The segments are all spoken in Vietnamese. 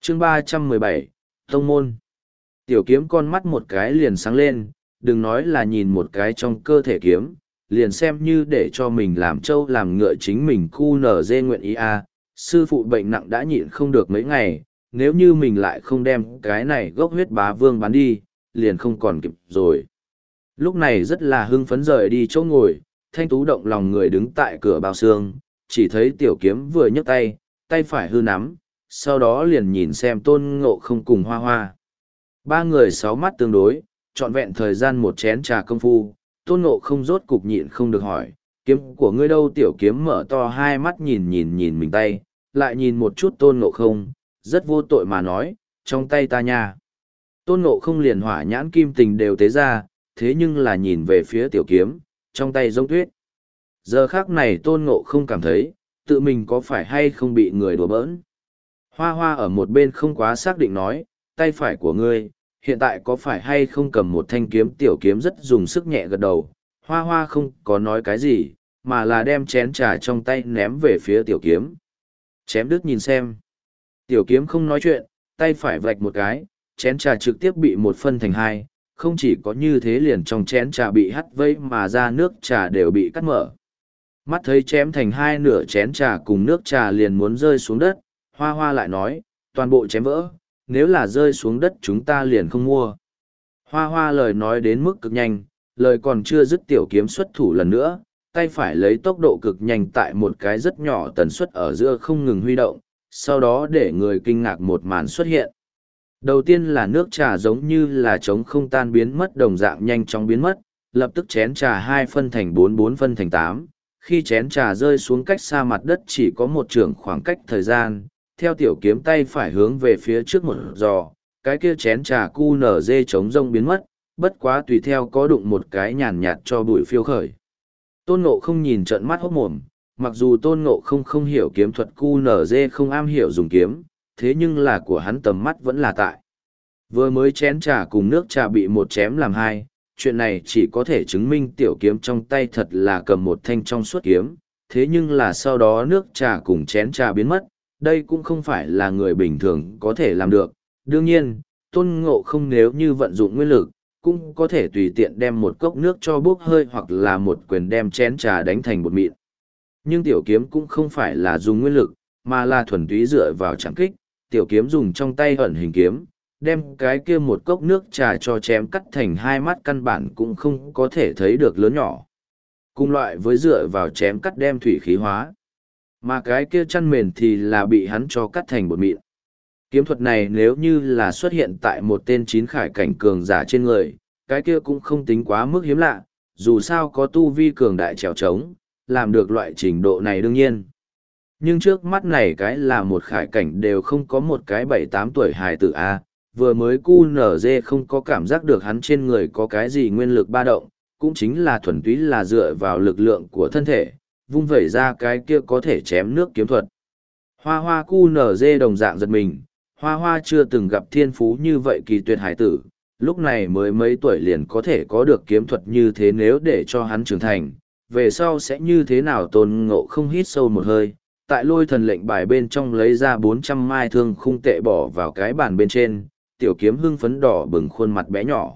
chương 317, Tông Môn. Tiểu kiếm con mắt một cái liền sáng lên, đừng nói là nhìn một cái trong cơ thể kiếm, liền xem như để cho mình làm trâu làm ngựa chính mình cu nở dê nguyện ý a. Sư phụ bệnh nặng đã nhịn không được mấy ngày, nếu như mình lại không đem cái này gốc huyết bá vương bán đi, liền không còn kịp rồi. Lúc này rất là hưng phấn rời đi chỗ ngồi, thanh tú động lòng người đứng tại cửa bao xương, chỉ thấy tiểu kiếm vừa nhấc tay, tay phải hư nắm, sau đó liền nhìn xem Tôn Ngộ Không cùng Hoa Hoa. Ba người sáu mắt tương đối, trọn vẹn thời gian một chén trà công phu, Tôn Ngộ Không rốt cục nhịn không được hỏi, kiếm của ngươi đâu? Tiểu kiếm mở to hai mắt nhìn mình tay, lại nhìn một chút Tôn Ngộ Không, rất vô tội mà nói, trong tay ta nha. Tôn Ngộ Không liền hỏa nhãn kim tình đều tế ra, thế nhưng là nhìn về phía tiểu kiếm, trong tay giống tuyết. Giờ khác này Tôn Ngộ Không cảm thấy, tự mình có phải hay không bị người đùa bỡn. Hoa Hoa ở một bên không quá xác định nói, tay phải của ngươi, hiện tại có phải hay không cầm một thanh kiếm? Tiểu kiếm rất dùng sức nhẹ gật đầu, Hoa Hoa không có nói cái gì, mà là đem chén trà trong tay ném về phía tiểu kiếm. Chém đứt nhìn xem. Tiểu kiếm không nói chuyện, tay phải vạch một cái, chén trà trực tiếp bị một phân thành hai, không chỉ có như thế liền trong chén trà bị hắt vây mà ra nước trà đều bị cắt mở. Mắt thấy chém thành hai nửa chén trà cùng nước trà liền muốn rơi xuống đất, Hoa Hoa lại nói, toàn bộ chém vỡ, nếu là rơi xuống đất chúng ta liền không mua. Hoa Hoa lời nói đến mức cực nhanh, lời còn chưa dứt tiểu kiếm xuất thủ lần nữa, tay phải lấy tốc độ cực nhanh tại một cái rất nhỏ tần suất ở giữa không ngừng huy động, sau đó để người kinh ngạc một màn xuất hiện. Đầu tiên là nước trà giống như là trống không tan biến mất đồng dạng nhanh chóng biến mất, lập tức chén trà 2 phân thành 4, 4 phân thành 8. Khi chén trà rơi xuống cách xa mặt đất chỉ có một trượng khoảng cách thời gian, theo tiểu kiếm tay phải hướng về phía trước một giò, cái kia chén trà cu nở dê trống rông biến mất, bất quá tùy theo có đụng một cái nhàn nhạt cho bụi phiêu khởi. Tôn Ngộ Không nhìn trợn mắt hốt mồm, mặc dù Tôn Ngộ Không không hiểu kiếm thuật, cu nở dê không am hiểu dùng kiếm, thế nhưng là của hắn tầm mắt vẫn là tại. Vừa mới chén trà cùng nước trà bị một chém làm hai, chuyện này chỉ có thể chứng minh tiểu kiếm trong tay thật là cầm một thanh trong suốt kiếm, thế nhưng là sau đó nước trà cùng chén trà biến mất, đây cũng không phải là người bình thường có thể làm được. Đương nhiên, Tôn Ngộ Không nếu như vận dụng nguyên lực, cũng có thể tùy tiện đem một cốc nước cho bốc hơi hoặc là một quyền đem chén trà đánh thành bột mịn. Nhưng tiểu kiếm cũng không phải là dùng nguyên lực, mà là thuần túy dựa vào chạm kích, tiểu kiếm dùng trong tay ẩn hình kiếm, đem cái kia một cốc nước trà cho chém cắt thành hai mắt căn bản cũng không có thể thấy được lớn nhỏ. Cùng loại với dựa vào chém cắt đem thủy khí hóa. Mà cái kia chăn mền thì là bị hắn cho cắt thành bột mịn. Kiếm thuật này nếu như là xuất hiện tại một tên chín khải cảnh cường giả trên người, cái kia cũng không tính quá mức hiếm lạ, dù sao có tu vi cường đại trèo trống, làm được loại trình độ này đương nhiên. Nhưng trước mắt này cái là một khải cảnh đều không có một cái 7-8 tuổi hài tử A, vừa mới cu nở dê không có cảm giác được hắn trên người có cái gì nguyên lực ba động, cũng chính là thuần túy là dựa vào lực lượng của thân thể, vung vẩy ra cái kia có thể chém nước kiếm thuật. Hoa Hoa cu nở dê đồng dạng giật mình, Hoa Hoa chưa từng gặp thiên phú như vậy kỳ tuyệt hải tử, lúc này mới mấy tuổi liền có thể có được kiếm thuật như thế, nếu để cho hắn trưởng thành, về sau sẽ như thế nào? Tôn Ngộ Không hít sâu một hơi, tại lôi thần lệnh bài bên trong lấy ra 400 mai thương khung tệ bỏ vào cái bàn bên trên, tiểu kiếm hưng phấn đỏ bừng khuôn mặt bé nhỏ.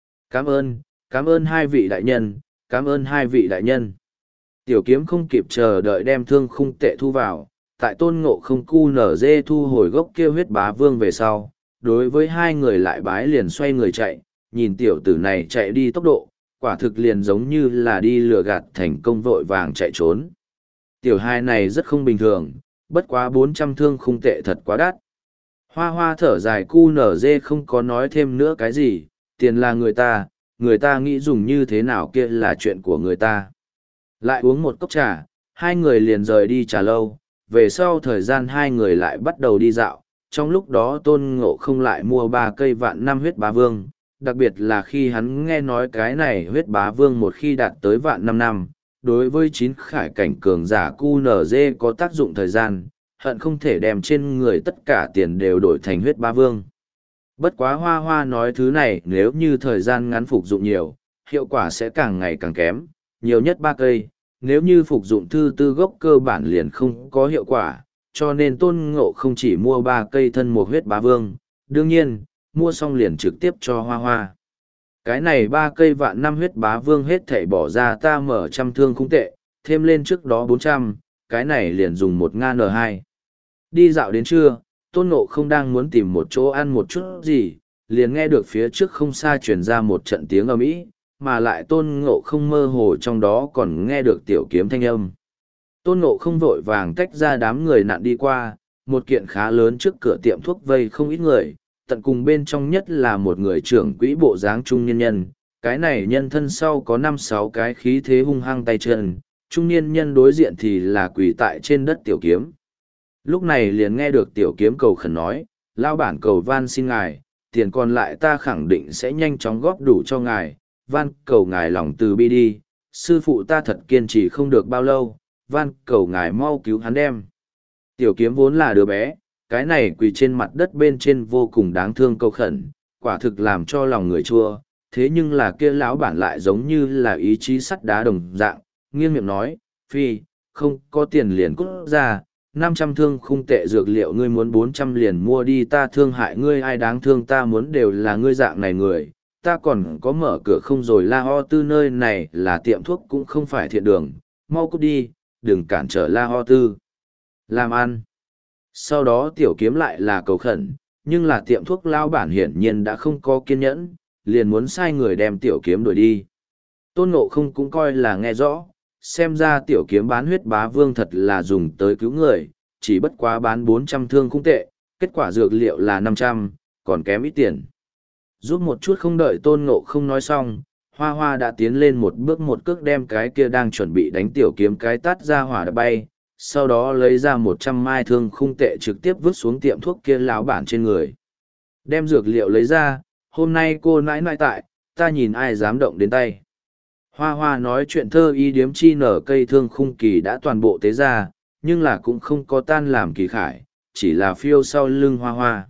Cảm ơn hai vị đại nhân, cảm ơn hai vị đại nhân. Tiểu kiếm không kịp chờ đợi đem thương khung tệ thu vào, tại Tôn Ngộ Không cu nở dê thu hồi gốc kia huyết bá vương về sau, đối với hai người lại bái liền xoay người chạy, nhìn tiểu tử này chạy đi tốc độ, quả thực liền giống như là đi lừa gạt thành công vội vàng chạy trốn. Tiểu hai này rất không bình thường, bất quá 400 thương khung tệ thật quá đắt. Hoa Hoa thở dài, cu nở dê không có nói thêm nữa cái gì, tiền là người ta nghĩ dùng như thế nào kia là chuyện của người ta. Lại uống một cốc trà, hai người liền rời đi trà lâu, về sau thời gian hai người lại bắt đầu đi dạo, trong lúc đó Tôn Ngộ Không lại mua 3 cây vạn năm huyết bá vương, đặc biệt là khi hắn nghe nói cái này huyết bá vương một khi đạt tới vạn 5 năm, đối với 9 khải cảnh cường giả QNZ có tác dụng thời gian, hận không thể đem trên người tất cả tiền đều đổi thành huyết bá vương. Bất quá Hoa Hoa nói thứ này nếu như thời gian ngắn phục dụng nhiều, hiệu quả sẽ càng ngày càng kém, nhiều nhất 3 cây, nếu như phục dụng thư tư gốc cơ bản liền không có hiệu quả, cho nên Tôn Ngộ không chỉ mua 3 cây thân một huyết bá vương, đương nhiên, mua xong liền trực tiếp cho Hoa Hoa. Cái này 3 cây vạn năm huyết bá vương hết thảy bỏ ra ta mở 100 thương khung tệ, thêm lên trước đó 400, cái này liền dùng 1 ngàn N2. Đi dạo đến trưa, Tôn Ngộ không đang muốn tìm một chỗ ăn một chút gì, liền nghe được phía trước không xa truyền ra một trận tiếng ầm ĩ, mà lại Tôn Ngộ không mơ hồ trong đó còn nghe được tiểu kiếm thanh âm. Tôn Ngộ không vội vàng tách ra đám người nạn đi qua, một kiện khá lớn trước cửa tiệm thuốc vây không ít người, tận cùng bên trong nhất là một người trưởng quỹ bộ dáng trung niên nhân. Cái này nhân thân sau có 5-6 cái khí thế hung hăng tay chân, trung niên nhân đối diện thì là quỳ tại trên đất tiểu kiếm. Lúc này liền nghe được tiểu kiếm cầu khẩn nói, lao bản cầu van xin ngài, tiền còn lại ta khẳng định sẽ nhanh chóng góp đủ cho ngài, van cầu ngài lòng từ bi đi, sư phụ ta thật kiên trì không được bao lâu, van cầu ngài mau cứu hắn đem. Tiểu kiếm vốn là đứa bé, cái này quỳ trên mặt đất bên trên vô cùng đáng thương cầu khẩn, quả thực làm cho lòng người chua, thế nhưng là kia lão bản lại giống như là ý chí sắt đá đồng dạng, nghiêng miệng nói, phi, không có tiền liền cút ra, 500 thương khung tệ dược liệu ngươi muốn 400 liền mua đi, ta thương hại ngươi, ai đáng thương ta muốn đều là ngươi dạng này người, ta còn có mở cửa không rồi, La Ho Tư nơi này là tiệm thuốc cũng không phải thiện đường, mau cút đi, đừng cản trở La Ho Tư làm ăn. Sau đó tiểu kiếm lại là cầu khẩn, nhưng là tiệm thuốc lao bản hiển nhiên đã không có kiên nhẫn, liền muốn sai người đem tiểu kiếm đuổi đi. Tôn Ngộ không cũng coi là nghe rõ, xem ra tiểu kiếm bán huyết bá vương thật là dùng tới cứu người, chỉ bất quá bán 400 thương khung tệ, kết quả dược liệu là 500, còn kém ít tiền. Giúp một chút không đợi Tôn Ngộ không nói xong, Hoa Hoa đã tiến lên một bước một cước đem cái kia đang chuẩn bị đánh tiểu kiếm cái tát ra hỏa đã bay, sau đó lấy ra 100 mai thương khung tệ trực tiếp vứt xuống tiệm thuốc kia lão bản trên người. Đem dược liệu lấy ra, hôm nay cô nãi nãi tại, ta nhìn ai dám động đến tay. Hoa Hoa nói chuyện thơ y điếm chi nở cây thương khung kỳ đã toàn bộ tế ra, nhưng là cũng không có tan làm kỳ khải, chỉ là phiêu sau lưng Hoa Hoa.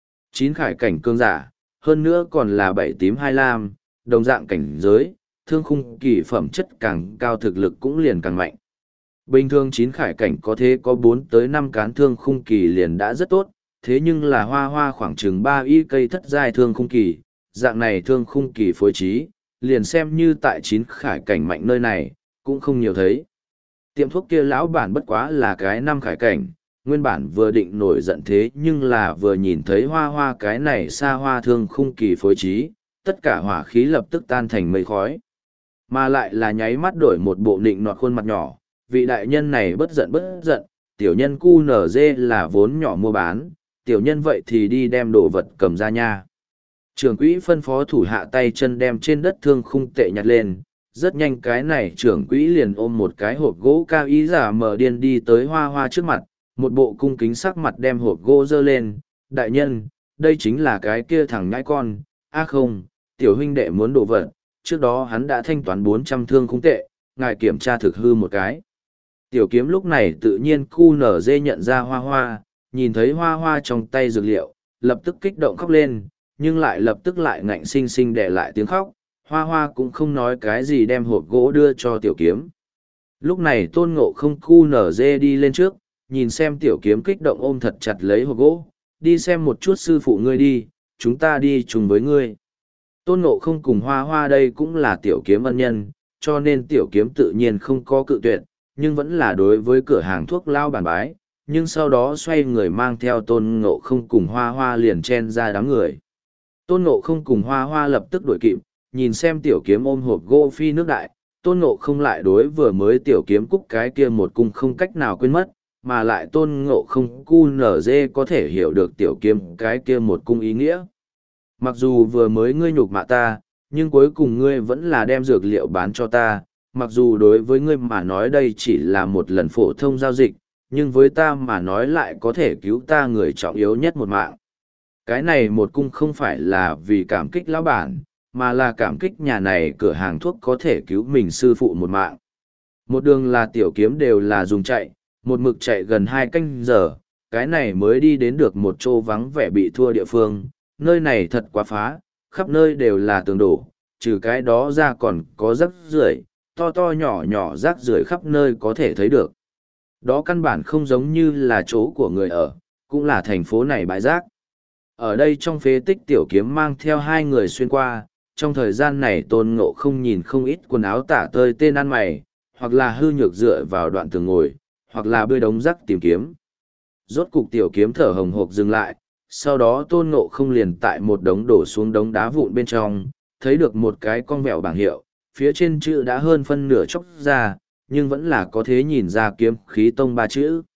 9 khải cảnh cương giả, hơn nữa còn là 7 tím 2 lam, đồng dạng cảnh giới, thương khung kỳ phẩm chất càng cao thực lực cũng liền càng mạnh. Bình thường 9 khải cảnh có thế có 4 tới 5 cán thương khung kỳ liền đã rất tốt, thế nhưng là Hoa Hoa khoảng chừng 3 y cây thất giai thương khung kỳ, dạng này thương khung kỳ phối trí, liền xem như tại 9 khải cảnh mạnh nơi này, cũng không nhiều thấy. Tiệm thuốc kia lão bản bất quá là cái 5 khải cảnh, nguyên bản vừa định nổi giận thế nhưng là vừa nhìn thấy Hoa Hoa cái này xa hoa thương khung kỳ phối trí, tất cả hỏa khí lập tức tan thành mây khói. Mà lại là nháy mắt đổi một bộ nịnh nọt khuôn mặt nhỏ, vị đại nhân này bất giận, tiểu nhân QNZ là vốn nhỏ mua bán, tiểu nhân vậy thì đi đem đồ vật cầm ra nha. Trưởng quỹ phân phó thủ hạ tay chân đem trên đất thương khung tệ nhặt lên, rất nhanh cái này trưởng quỹ liền ôm một cái hộp gỗ cao ý giả mở điên đi tới Hoa Hoa trước mặt, một bộ cung kính sắc mặt đem hộp gỗ dơ lên, đại nhân, đây chính là cái kia thằng nhãi con, không, tiểu huynh đệ muốn đồ vật, trước đó hắn đã thanh toán 400 thương khung tệ, ngài kiểm tra thực hư một cái. Tiểu kiếm lúc này tự nhiên QNZ nhận ra Hoa Hoa, nhìn thấy Hoa Hoa trong tay dược liệu, lập tức kích động khóc lên, nhưng lại lập tức lại ngạnh sinh sinh để lại tiếng khóc, Hoa Hoa cũng không nói cái gì đem hộp gỗ đưa cho tiểu kiếm. Lúc này Tôn Ngộ không QNZ đi lên trước, nhìn xem tiểu kiếm kích động ôm thật chặt lấy hộp gỗ, đi xem một chút sư phụ ngươi đi, chúng ta đi chung với ngươi. Tôn Ngộ không cùng Hoa Hoa đây cũng là tiểu kiếm ân nhân, cho nên tiểu kiếm tự nhiên không có cự tuyệt, nhưng vẫn là đối với cửa hàng thuốc lao bản bái, nhưng sau đó xoay người mang theo Tôn Ngộ không cùng Hoa Hoa liền chen ra đám người. Tôn Ngộ không cùng Hoa Hoa lập tức đuổi kịp, nhìn xem tiểu kiếm ôm hộp gỗ phi nước đại, Tôn Ngộ không lại đối vừa mới tiểu kiếm cúc cái kia một cung không cách nào quên mất, mà lại Tôn Ngộ không QNZ có thể hiểu được tiểu kiếm cái kia một cung ý nghĩa. Mặc dù vừa mới ngươi nhục mạ ta, nhưng cuối cùng ngươi vẫn là đem dược liệu bán cho ta, mặc dù đối với ngươi mà nói đây chỉ là một lần phổ thông giao dịch, nhưng với ta mà nói lại có thể cứu ta người trọng yếu nhất một mạng. Cái này một cung không phải là vì cảm kích lão bản, mà là cảm kích nhà này cửa hàng thuốc có thể cứu mình sư phụ một mạng. Một đường là tiểu kiếm đều là dùng chạy, một mực chạy gần 2 canh giờ, cái này mới đi đến được một chỗ vắng vẻ bị thua địa phương, nơi này thật quá phá, khắp nơi đều là tường đổ, trừ cái đó ra còn có rác rưởi, to to nhỏ nhỏ rác rưởi khắp nơi có thể thấy được. Đó căn bản không giống như là chỗ của người ở, cũng là thành phố này bãi rác. Ở đây trong phế tích tiểu kiếm mang theo hai người xuyên qua, trong thời gian này Tôn Ngộ không nhìn không ít quần áo tả tơi tên ăn mày, hoặc là hư nhược dựa vào đoạn tường ngồi, hoặc là bơi đống rác tìm kiếm. Rốt cục tiểu kiếm thở hồng hộc dừng lại, sau đó Tôn Ngộ không liền tại một đống đổ xuống đống đá vụn bên trong, thấy được một cái con vẹo bảng hiệu, phía trên chữ đã hơn phân nửa chóc ra, nhưng vẫn là có thể nhìn ra kiếm khí tông ba chữ.